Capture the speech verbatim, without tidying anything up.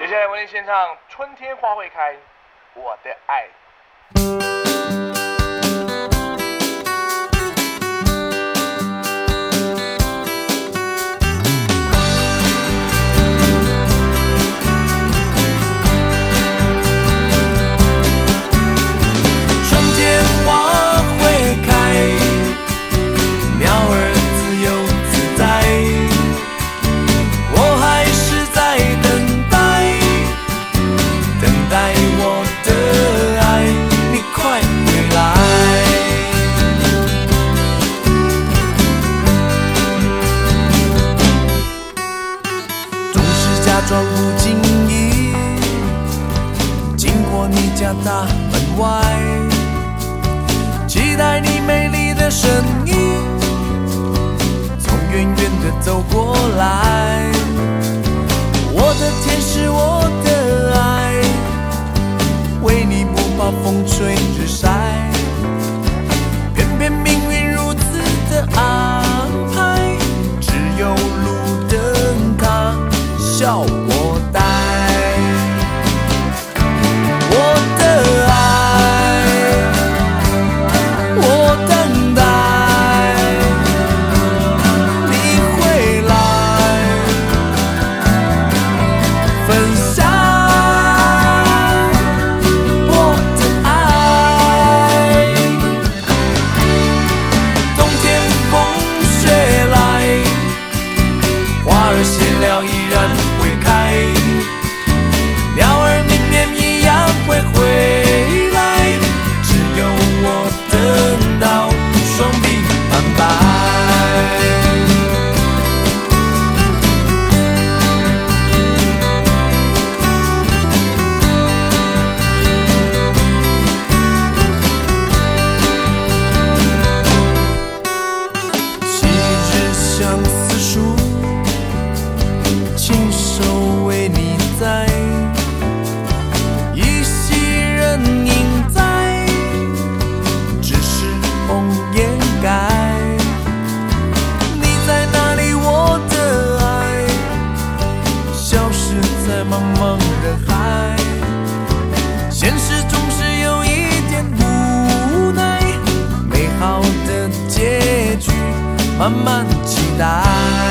下来为您献唱《春天花会开》，我的爱。 装不经意经过你家大门外，期待你美丽的身影从远远的走过来。我的天使，我的爱，为你不怕风吹日晒，偏偏命运如此的安排，只有路灯它笑我呆。我的爱，我等待你回来，分享我的爱。冬天风雪来，花儿谢了依然会开，鸟儿明年一样会回来，只有我等到双臂满白。昔日相思树，亲手为你栽，依稀人影在，只是红颜改。你在哪里，我的爱，消失在茫茫人海。现实总是有一点无奈，美好的结局慢慢期待。